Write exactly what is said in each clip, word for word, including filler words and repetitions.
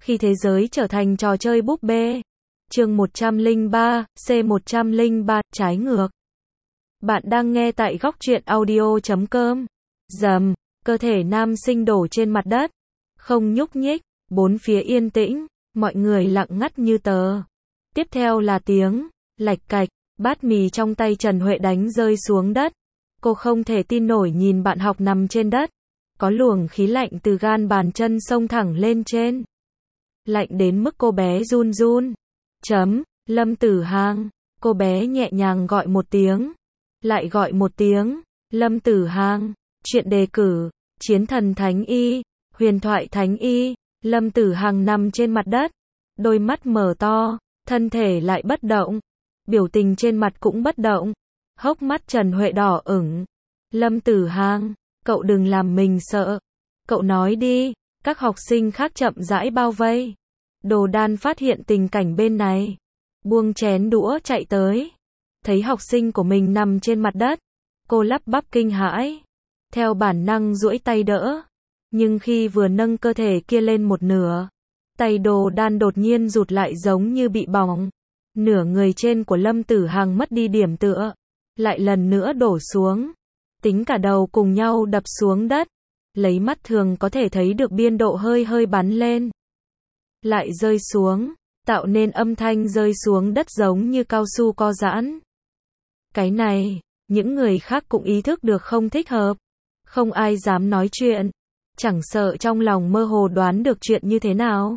Khi thế giới trở thành trò chơi búp bê. Chương một trăm lẻ ba, C một trăm lẻ ba, trái ngược. Bạn đang nghe tại góc truyện audio chấm com. Rầm, cơ thể nam sinh đổ trên mặt đất. Không nhúc nhích, bốn phía yên tĩnh, mọi người lặng ngắt như tờ. Tiếp theo là tiếng, lạch cạch, bát mì trong tay Trần Huệ đánh rơi xuống đất. Cô không thể tin nổi nhìn bạn học nằm trên đất. Có luồng khí lạnh từ gan bàn chân xông thẳng lên trên. Lạnh đến mức cô bé run run. Chấm, Lâm Tử Hàng. Cô bé nhẹ nhàng gọi một tiếng. Lại gọi một tiếng. Lâm Tử Hàng. Chuyện đề cử. Chiến thần Thánh Y. Huyền thoại Thánh Y. Lâm Tử Hàng nằm trên mặt đất. Đôi mắt mở to. Thân thể lại bất động. Biểu tình trên mặt cũng bất động. Hốc mắt Trần Huệ đỏ ửng. Lâm Tử Hàng. Cậu đừng làm mình sợ. Cậu nói đi. Các học sinh khác chậm rãi bao vây. Đồ Đan phát hiện tình cảnh bên này. Buông chén đũa chạy tới. Thấy học sinh của mình nằm trên mặt đất. Cô lắp bắp kinh hãi. Theo bản năng duỗi tay đỡ. Nhưng khi vừa nâng cơ thể kia lên một nửa. Tay Đồ Đan đột nhiên rụt lại giống như bị bỏng. Nửa người trên của Lâm Tử Hàng mất đi điểm tựa. Lại lần nữa đổ xuống. Tính cả đầu cùng nhau đập xuống đất. Lấy mắt thường có thể thấy được biên độ hơi hơi bắn lên. Lại rơi xuống. Tạo nên âm thanh rơi xuống đất giống như cao su co giãn. Cái này, những người khác cũng ý thức được không thích hợp. Không ai dám nói chuyện. Chẳng sợ trong lòng mơ hồ đoán được chuyện như thế nào.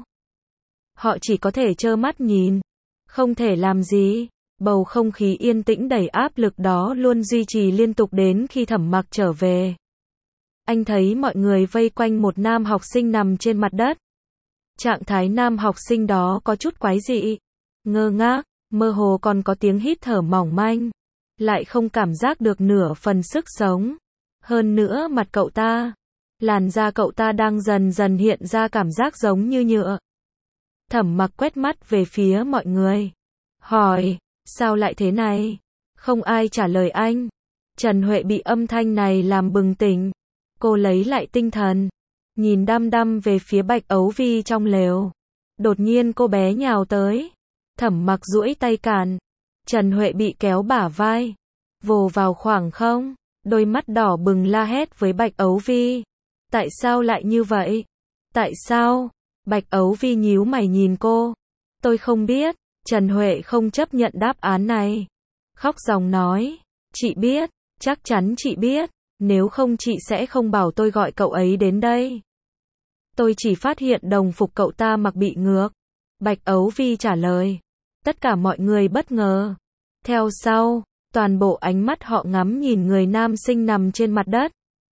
Họ chỉ có thể trơ mắt nhìn. Không thể làm gì. Bầu không khí yên tĩnh đầy áp lực đó luôn duy trì liên tục đến khi Thẩm Mặc trở về. Anh thấy mọi người vây quanh một nam học sinh nằm trên mặt đất. Trạng thái nam học sinh đó có chút quái dị. Ngơ ngác, mơ hồ còn có tiếng hít thở mỏng manh. Lại không cảm giác được nửa phần sức sống. Hơn nữa mặt cậu ta. Làn da cậu ta đang dần dần hiện ra cảm giác giống như nhựa. Thẩm Mặc quét mắt về phía mọi người. Hỏi, sao lại thế này? Không ai trả lời anh. Trần Huệ bị âm thanh này làm bừng tỉnh. Cô lấy lại tinh thần. Nhìn đăm đăm về phía Bạch Ấu Vi trong lều. Đột nhiên cô bé nhào tới. Thẩm Mặc duỗi tay cản. Trần Huệ bị kéo bả vai. Vồ vào khoảng không. Đôi mắt đỏ bừng la hét với Bạch Ấu Vi. Tại sao lại như vậy? Tại sao? Bạch Ấu Vi nhíu mày nhìn cô. Tôi không biết. Trần Huệ không chấp nhận đáp án này. Khóc ròng nói. Chị biết. Chắc chắn chị biết. Nếu không chị sẽ không bảo tôi gọi cậu ấy đến đây. Tôi chỉ phát hiện đồng phục cậu ta mặc bị ngược. Bạch Ấu Vi trả lời. Tất cả mọi người bất ngờ. Theo sau, toàn bộ ánh mắt họ ngắm nhìn người nam sinh nằm trên mặt đất.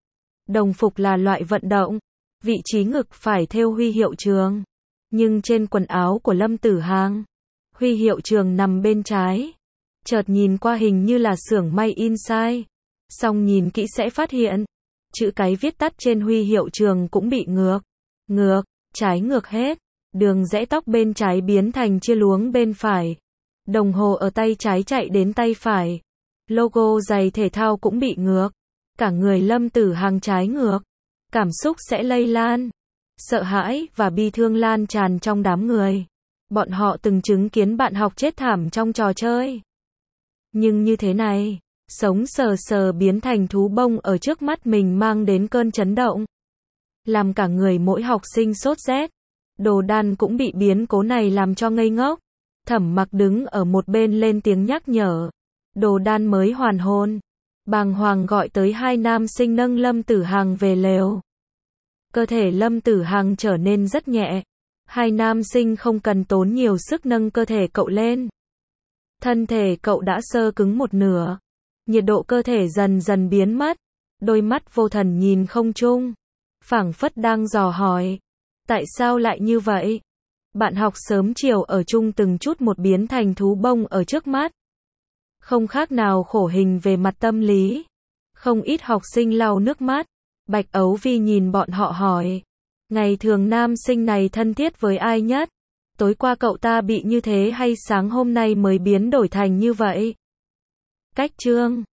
Đồng phục là loại vận động. Vị trí ngực phải thêu huy hiệu trường. Nhưng trên quần áo của Lâm Tử Hàng, huy hiệu trường nằm bên trái. Chợt nhìn qua hình như là xưởng may in sai. Xong nhìn kỹ sẽ phát hiện. Chữ cái viết tắt trên huy hiệu trường cũng bị ngược. Ngược, trái ngược hết. Đường rẽ tóc bên trái biến thành chia luống bên phải. Đồng hồ ở tay trái chạy đến tay phải. Logo giày thể thao cũng bị ngược. Cả người Lâm Tử Hàng trái ngược. Cảm xúc sẽ lây lan. Sợ hãi và bi thương lan tràn trong đám người. Bọn họ từng chứng kiến bạn học chết thảm trong trò chơi. Nhưng như thế này, sống sờ sờ biến thành thú bông ở trước mắt mình mang đến cơn chấn động. Làm cả người mỗi học sinh sốt rét. Đồ Đan cũng bị biến cố này làm cho ngây ngốc. Thẩm Mặc đứng ở một bên lên tiếng nhắc nhở. Đồ Đan mới hoàn hồn. Bàng hoàng gọi tới hai nam sinh nâng Lâm Tử Hàng về lều. Cơ thể Lâm Tử Hàng trở nên rất nhẹ. Hai nam sinh không cần tốn nhiều sức nâng cơ thể cậu lên. Thân thể cậu đã sơ cứng một nửa. Nhiệt độ cơ thể dần dần biến mất. Đôi mắt vô thần nhìn không trung. Phảng phất đang dò hỏi. Tại sao lại như vậy? Bạn học sớm chiều ở chung từng chút một biến thành thú bông ở trước mắt. Không khác nào khổ hình về mặt tâm lý. Không ít học sinh lau nước mắt. Bạch Ấu Vi nhìn bọn họ hỏi. Ngày thường nam sinh này thân thiết với ai nhất? Tối qua cậu ta bị như thế hay sáng hôm nay mới biến đổi thành như vậy? Cách chương